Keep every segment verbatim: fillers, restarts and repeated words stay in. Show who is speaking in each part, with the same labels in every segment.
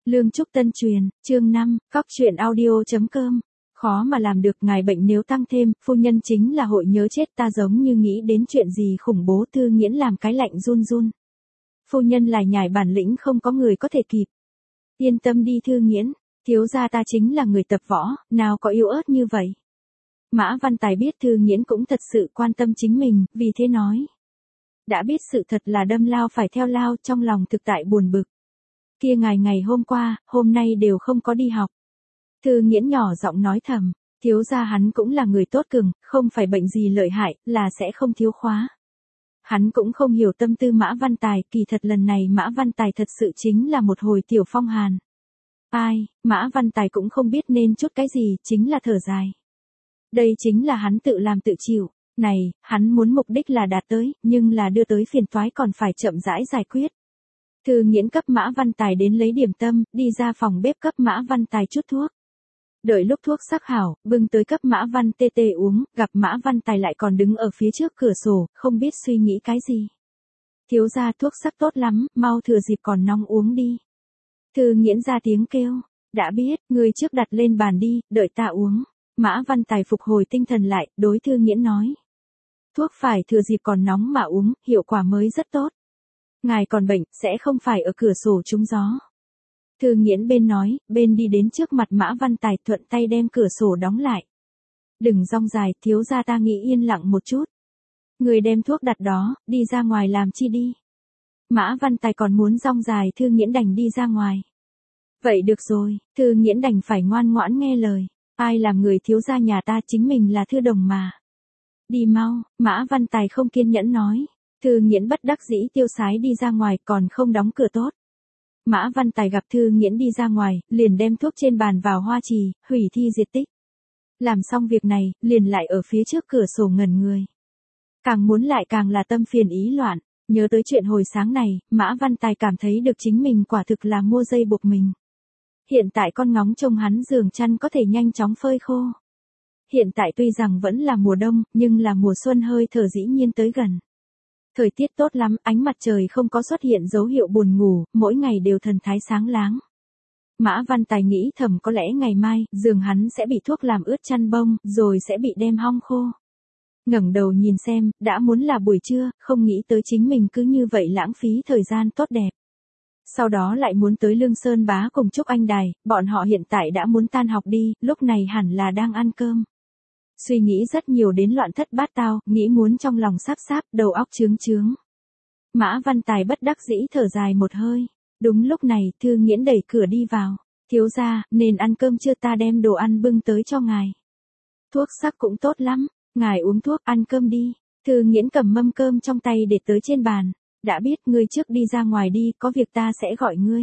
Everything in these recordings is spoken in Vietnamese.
Speaker 1: Lương Trúc Tân truyền, chương năm, cóc truyện audio.com. Khó mà làm được, ngài bệnh nếu tăng thêm, phu nhân chính là hội nhớ chết ta, giống như nghĩ đến chuyện gì khủng bố. Thư Nghiễn làm cái lạnh run run. Phu nhân lại nhảy, bản lĩnh không có người có thể kịp. Yên tâm đi Thư Nghiễn, thiếu gia ta chính là người tập võ, nào có yếu ớt như vậy. Mã Văn Tài biết Thư Nghiễn cũng thật sự quan tâm chính mình, vì thế nói. Đã biết sự thật là đâm lao phải theo lao, trong lòng thực tại buồn bực. Kia ngài ngày hôm qua, hôm nay đều không có đi học. Thư Nghiễn nhỏ giọng nói thầm, thiếu gia hắn cũng là người tốt cường, không phải bệnh gì lợi hại, là sẽ không thiếu khóa. Hắn cũng không hiểu tâm tư Mã Văn Tài, kỳ thật lần này Mã Văn Tài thật sự chính là một hồi tiểu phong hàn. Ai, Mã Văn Tài cũng không biết nên chút cái gì, chính là thở dài. Đây chính là hắn tự làm tự chịu, này, hắn muốn mục đích là đạt tới, nhưng là đưa tới phiền toái còn phải chậm rãi giải quyết. Thư Nghiễn cấp Mã Văn Tài đến lấy điểm tâm, đi ra phòng bếp cấp Mã Văn Tài chút thuốc. Đợi lúc thuốc sắc hảo, bưng tới cấp Mã Văn Tê Tê uống, gặp Mã Văn Tài lại còn đứng ở phía trước cửa sổ, không biết suy nghĩ cái gì. Thiếu gia thuốc sắc tốt lắm, mau thừa dịp còn nóng uống đi. Thư Nghiễn ra tiếng kêu, đã biết, người trước đặt lên bàn đi, đợi ta uống. Mã Văn Tài phục hồi tinh thần lại, đối Thư Nghiễn nói. Thuốc phải thừa dịp còn nóng mà uống, hiệu quả mới rất tốt. Ngài còn bệnh, sẽ không phải ở cửa sổ trúng gió. Thư Nghiễn bên nói, bên đi đến trước mặt Mã Văn Tài, thuận tay đem cửa sổ đóng lại. Đừng rong dài, thiếu gia ta nghĩ yên lặng một chút. Người đem thuốc đặt đó, đi ra ngoài làm chi đi. Mã Văn Tài còn muốn rong dài, Thư Nghiễn đành đi ra ngoài. Vậy được rồi, Thư Nghiễn đành phải ngoan ngoãn nghe lời. Ai làm người thiếu gia nhà ta, chính mình là Thư Đồng mà. Đi mau, Mã Văn Tài không kiên nhẫn nói. Thư Nghiễn bất đắc dĩ tiêu sái đi ra ngoài, còn không đóng cửa tốt. Mã Văn Tài gặp Thư Nghiễn đi ra ngoài, liền đem thuốc trên bàn vào hoa trì, hủy thi diệt tích. Làm xong việc này, liền lại ở phía trước cửa sổ ngẩn người. Càng muốn lại càng là tâm phiền ý loạn, nhớ tới chuyện hồi sáng này, Mã Văn Tài cảm thấy được chính mình quả thực là mua dây buộc mình. Hiện tại con ngóng trông hắn giường chăn có thể nhanh chóng phơi khô. Hiện tại tuy rằng vẫn là mùa đông, nhưng là mùa xuân hơi thở dĩ nhiên tới gần. Thời tiết tốt lắm, ánh mặt trời không có xuất hiện dấu hiệu buồn ngủ, mỗi ngày đều thần thái sáng láng. Mã Văn Tài nghĩ thầm có lẽ ngày mai, giường hắn sẽ bị thuốc làm ướt chăn bông, rồi sẽ bị đem hong khô. Ngẩng đầu nhìn xem, đã muốn là buổi trưa, không nghĩ tới chính mình cứ như vậy lãng phí thời gian tốt đẹp. Sau đó lại muốn tới Lương Sơn Bá cùng Trúc Anh Đài, bọn họ hiện tại đã muốn tan học đi, lúc này hẳn là đang ăn cơm. Suy nghĩ rất nhiều đến loạn thất bát tao, nghĩ muốn trong lòng sáp sáp, đầu óc chướng chướng. Mã Văn Tài bất đắc dĩ thở dài một hơi. Đúng lúc này, Thư Nghiễn đẩy cửa đi vào. Thiếu gia, nên ăn cơm chưa, ta đem đồ ăn bưng tới cho ngài. Thuốc sắc cũng tốt lắm, ngài uống thuốc, ăn cơm đi. Thư Nghiễn cầm mâm cơm trong tay để tới trên bàn. Đã biết, ngươi trước đi ra ngoài đi, có việc ta sẽ gọi ngươi.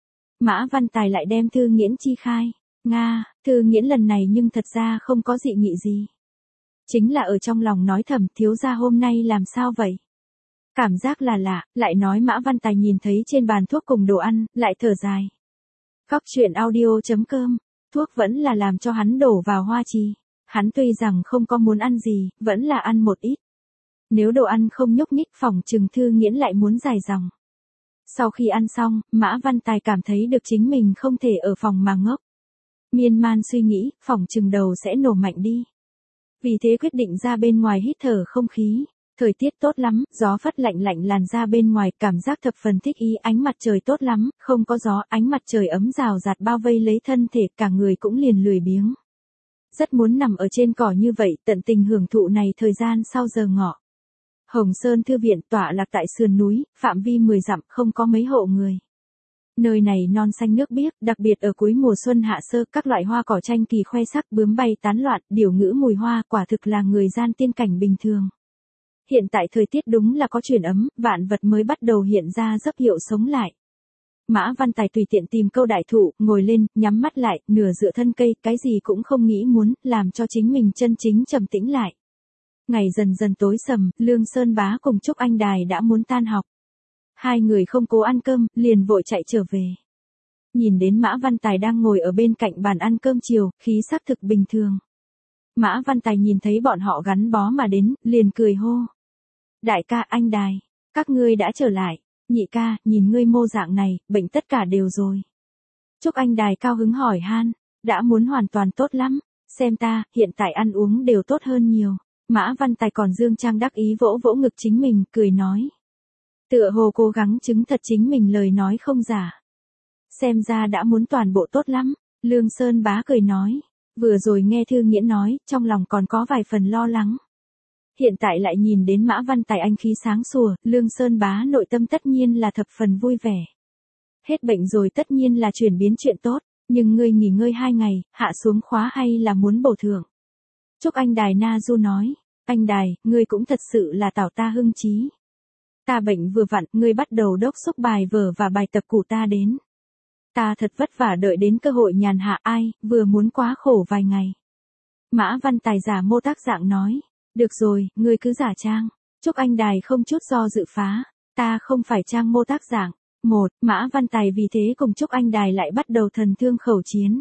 Speaker 1: Mã Văn Tài lại đem Thư Nghiễn chi khai. Nga, Thư Nghiễn lần này nhưng thật ra không có dị nghị gì. Chính là ở trong lòng nói thầm, thiếu gia hôm nay làm sao vậy? Cảm giác là lạ, lại nói Mã Văn Tài nhìn thấy trên bàn thuốc cùng đồ ăn, lại thở dài. Cóc truyện audio.com, thuốc vẫn là làm cho hắn đổ vào hoa trì. Hắn tuy rằng không có muốn ăn gì, vẫn là ăn một ít. Nếu đồ ăn không nhúc nhích, phỏng chừng Thư Nghiễn lại muốn dài dòng. Sau khi ăn xong, Mã Văn Tài cảm thấy được chính mình không thể ở phòng mà ngốc. Miên man suy nghĩ, phỏng chừng đầu sẽ nổ mạnh đi. Vì thế quyết định ra bên ngoài hít thở không khí. Thời tiết tốt lắm, gió phất lạnh lạnh làn ra bên ngoài, cảm giác thập phần thích ý, ánh mặt trời tốt lắm, không có gió, ánh mặt trời ấm rào rạt bao vây lấy thân thể, cả người cũng liền lười biếng. Rất muốn nằm ở trên cỏ như vậy, tận tình hưởng thụ này thời gian sau giờ ngọ. Hồng Sơn Thư viện tọa lạc tại sườn núi, phạm vi mười dặm, không có mấy hộ người. Nơi này non xanh nước biếc, đặc biệt ở cuối mùa xuân hạ sơ, các loại hoa cỏ tranh kỳ khoe sắc, bướm bay tán loạn, điều ngữ mùi hoa, quả thực là người gian tiên cảnh bình thường. Hiện tại thời tiết đúng là có chuyển ấm, vạn vật mới bắt đầu hiện ra dấu hiệu sống lại. Mã Văn Tài tùy tiện tìm câu đại thụ, ngồi lên, nhắm mắt lại, nửa dựa thân cây, cái gì cũng không nghĩ muốn, làm cho chính mình chân chính trầm tĩnh lại. Ngày dần dần tối sầm, Lương Sơn Bá cùng Trúc Anh Đài đã muốn tan học. Hai người không cố ăn cơm, liền vội chạy trở về. Nhìn đến Mã Văn Tài đang ngồi ở bên cạnh bàn ăn cơm chiều, khí sắc thực bình thường. Mã Văn Tài nhìn thấy bọn họ gắn bó mà đến, liền cười hô. Đại ca, anh Đài, các ngươi đã trở lại. Nhị ca, nhìn ngươi mô dạng này, bệnh tất cả đều rồi. Trúc Anh Đài cao hứng hỏi han, đã muốn hoàn toàn tốt lắm, xem ta, hiện tại ăn uống đều tốt hơn nhiều. Mã Văn Tài còn dương trang đắc ý vỗ vỗ ngực chính mình, cười nói. Tựa hồ cố gắng chứng thật chính mình lời nói không giả. Xem ra đã muốn toàn bộ tốt lắm, Lương Sơn Bá cười nói. Vừa rồi nghe Thư Nghĩa nói, trong lòng còn có vài phần lo lắng. Hiện tại lại nhìn đến Mã Văn Tài anh khí sáng sủa, Lương Sơn Bá nội tâm tất nhiên là thập phần vui vẻ. Hết bệnh rồi tất nhiên là chuyển biến chuyện tốt, nhưng ngươi nghỉ ngơi hai ngày, hạ xuống khóa hay là muốn bổ thưởng. Trúc Anh Đài na du nói, anh Đài, ngươi cũng thật sự là tảo ta hưng chí. Ta bệnh vừa vặn, ngươi bắt đầu đốc xúc bài vở và bài tập của ta đến. Ta thật vất vả đợi đến cơ hội nhàn hạ ai, vừa muốn quá khổ vài ngày. Mã Văn Tài giả mô tác dạng nói, được rồi, ngươi cứ giả trang. Trúc Anh Đài không chút do dự phá, ta không phải trang mô tác dạng. Một, Mã Văn Tài vì thế cùng Trúc Anh Đài lại bắt đầu thần thương khẩu chiến.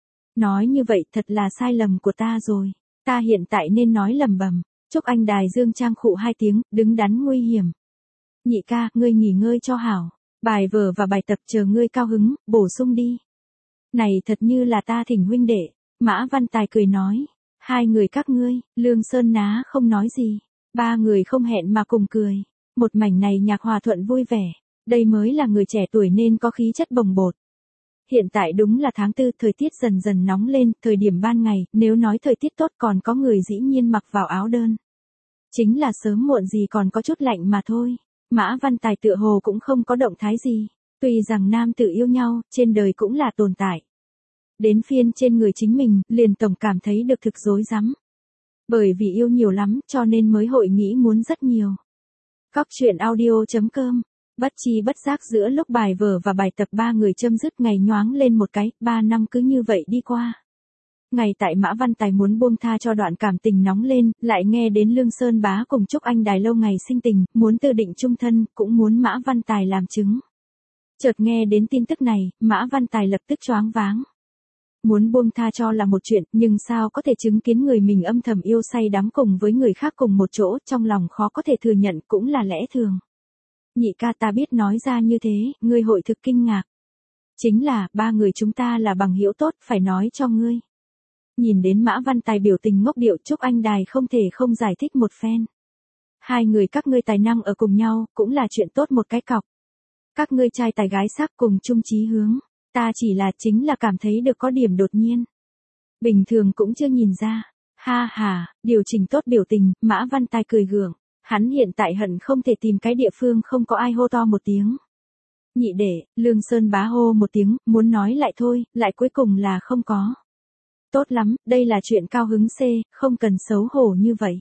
Speaker 1: Nói như vậy thật là sai lầm của ta rồi, ta hiện tại nên nói lầm bầm. Trúc Anh Đài dương trang khụ hai tiếng, đứng đắn nguy hiểm. Nhị ca, ngươi nghỉ ngơi cho hảo, bài vở và bài tập chờ ngươi cao hứng, bổ sung đi. Này thật như là ta thỉnh huynh đệ, Mã Văn Tài cười nói, hai người các ngươi, Lương Sơn Ná không nói gì, ba người không hẹn mà cùng cười, một mảnh này nhạc hòa thuận vui vẻ, đây mới là người trẻ tuổi nên có khí chất bồng bột. Hiện tại đúng là tháng tư, thời tiết dần dần nóng lên, thời điểm ban ngày, nếu nói thời tiết tốt còn có người dĩ nhiên mặc vào áo đơn. Chính là sớm muộn gì còn có chút lạnh mà thôi. Mã Văn Tài tựa hồ cũng không có động thái gì, tuy rằng nam tự yêu nhau, trên đời cũng là tồn tại. Đến phiên trên người chính mình, liền tổng cảm thấy được thực rối rắm. Bởi vì yêu nhiều lắm, cho nên mới hội nghĩ muốn rất nhiều. Góc truyện audio chấm com, bất chi bất giác giữa lúc bài vở và bài tập ba người châm dứt ngày nhoáng lên một cái, ba năm cứ như vậy đi qua. Ngày tại Mã Văn Tài muốn buông tha cho đoạn cảm tình nóng lên, lại nghe đến Lương Sơn Bá cùng Trúc Anh Đài lâu ngày sinh tình, muốn tự định chung thân, cũng muốn Mã Văn Tài làm chứng. Chợt nghe đến tin tức này, Mã Văn Tài lập tức choáng váng. Muốn buông tha cho là một chuyện, nhưng sao có thể chứng kiến người mình âm thầm yêu say đắm cùng với người khác cùng một chỗ, trong lòng khó có thể thừa nhận cũng là lẽ thường. Nhị ca, ta biết nói ra như thế, ngươi hội thực kinh ngạc. Chính là, ba người chúng ta là bằng hữu tốt, phải nói cho ngươi. Nhìn đến Mã Văn Tài biểu tình ngốc điệu, Trúc Anh Đài không thể không giải thích một phen. Hai người các ngươi tài năng ở cùng nhau, cũng là chuyện tốt một cái cọc. Các ngươi trai tài gái sắc cùng chung chí hướng, ta chỉ là chính là cảm thấy được có điểm đột nhiên. Bình thường cũng chưa nhìn ra. Ha ha, điều chỉnh tốt biểu tình, Mã Văn Tài cười gượng. Hắn hiện tại hận không thể tìm cái địa phương không có ai hô to một tiếng. Nhị đệ, Lương Sơn Bá hô một tiếng, muốn nói lại thôi, lại cuối cùng là không có. Tốt lắm, đây là chuyện cao hứng C, không cần xấu hổ như vậy.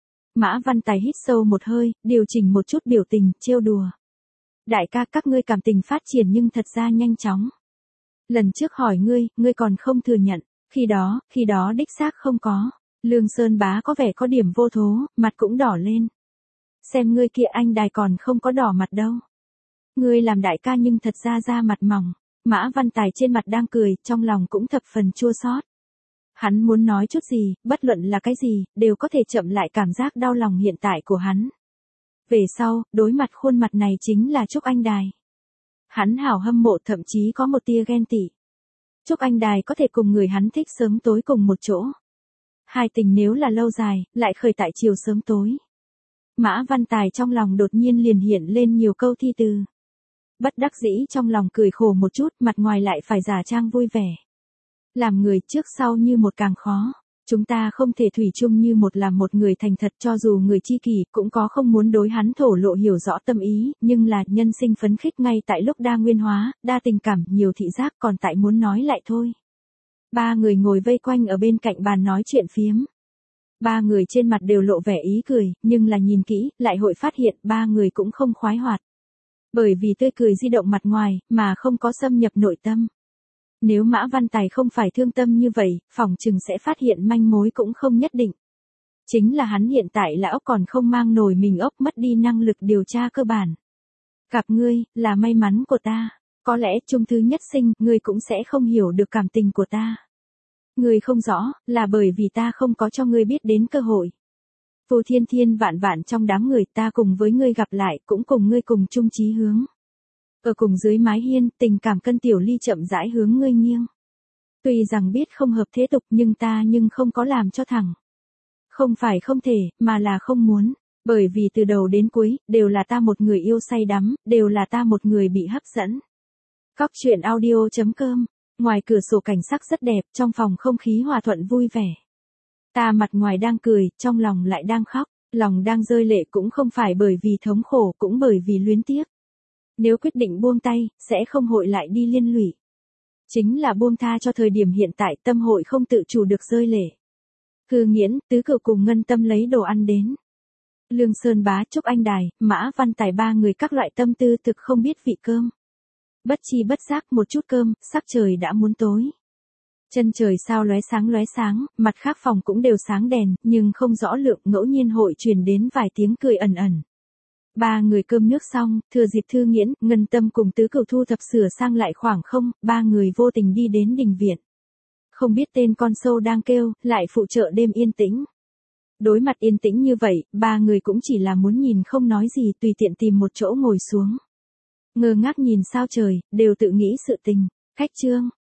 Speaker 1: Mã Văn Tài hít sâu một hơi, điều chỉnh một chút biểu tình, trêu đùa. Đại ca, các ngươi cảm tình phát triển nhưng thật ra nhanh chóng. Lần trước hỏi ngươi, ngươi còn không thừa nhận, khi đó, khi đó đích xác không có. Lương Sơn Bá có vẻ có điểm vô thố, mặt cũng đỏ lên. Xem ngươi kia anh Đài còn không có đỏ mặt đâu. Ngươi làm đại ca nhưng thật ra da mặt mỏng. Mã Văn Tài trên mặt đang cười, trong lòng cũng thập phần chua xót. Hắn muốn nói chút gì, bất luận là cái gì, đều có thể chậm lại cảm giác đau lòng hiện tại của hắn. Về sau, đối mặt khuôn mặt này chính là Trúc Anh Đài. Hắn hảo hâm mộ, thậm chí có một tia ghen tị. Trúc Anh Đài có thể cùng người hắn thích sớm tối cùng một chỗ. Hai tình nếu là lâu dài, lại khởi tại chiều sớm tối. Mã Văn Tài trong lòng đột nhiên liền hiện lên nhiều câu thi từ. Bất đắc dĩ trong lòng cười khổ một chút, mặt ngoài lại phải giả trang vui vẻ. Làm người trước sau như một càng khó. Chúng ta không thể thủy chung như một làm một người thành thật, cho dù người chi kỷ cũng có không muốn đối hắn thổ lộ hiểu rõ tâm ý, nhưng là nhân sinh phấn khích ngay tại lúc đa nguyên hóa, đa tình cảm, nhiều thị giác còn tại muốn nói lại thôi. Ba người ngồi vây quanh ở bên cạnh bàn nói chuyện phiếm. Ba người trên mặt đều lộ vẻ ý cười, nhưng là nhìn kỹ, lại hội phát hiện ba người cũng không khoái hoạt. Bởi vì tươi cười di động mặt ngoài, mà không có xâm nhập nội tâm. Nếu Mã Văn Tài không phải thương tâm như vậy, phỏng chừng sẽ phát hiện manh mối cũng không nhất định. Chính là hắn hiện tại là ốc còn không mang nổi mình ốc, mất đi năng lực điều tra cơ bản. Gặp ngươi, là may mắn của ta. Có lẽ chung thứ nhất sinh, ngươi cũng sẽ không hiểu được cảm tình của ta. Ngươi không rõ, là bởi vì ta không có cho ngươi biết đến cơ hội. Vô thiên thiên vạn vạn trong đám người, ta cùng với ngươi gặp lại, cũng cùng ngươi cùng chung chí hướng. Ở cùng dưới mái hiên, tình cảm cân tiểu ly chậm rãi hướng ngươi nghiêng. Tuy rằng biết không hợp thế tục nhưng ta nhưng không có làm cho thẳng. Không phải không thể, mà là không muốn. Bởi vì từ đầu đến cuối, đều là ta một người yêu say đắm, đều là ta một người bị hấp dẫn. Cóc truyện audio chấm com. Ngoài cửa sổ cảnh sắc rất đẹp, trong phòng không khí hòa thuận vui vẻ. Ta mặt ngoài đang cười, trong lòng lại đang khóc. Lòng đang rơi lệ cũng không phải bởi vì thống khổ, cũng bởi vì luyến tiếc. Nếu quyết định buông tay, sẽ không hội lại đi liên lụy. Chính là buông tha cho thời điểm hiện tại, tâm hội không tự chủ được rơi lệ. Cư Nghiễn, Tứ Cựu cùng Ngân Tâm lấy đồ ăn đến. Lương Sơn Bá, Trúc Anh Đài, Mã Văn Tài ba người các loại tâm tư thực không biết vị cơm. Bất chi bất giác một chút cơm, sắc trời đã muốn tối. Chân trời sao lóe sáng lóe sáng, mặt khác phòng cũng đều sáng đèn, nhưng không rõ lượng, ngẫu nhiên hội truyền đến vài tiếng cười ẩn ẩn. Ba người cơm nước xong, thừa dịp Thư Nghiễn, Ngân Tâm cùng Tứ Cựu thu thập sửa sang lại khoảng không, ba người vô tình đi đến đình viện. Không biết tên con sâu đang kêu, lại phụ trợ đêm yên tĩnh. Đối mặt yên tĩnh như vậy, ba người cũng chỉ là muốn nhìn không nói gì, tùy tiện tìm một chỗ ngồi xuống. Ngơ ngác nhìn sao trời, đều tự nghĩ sự tình. Khách trương,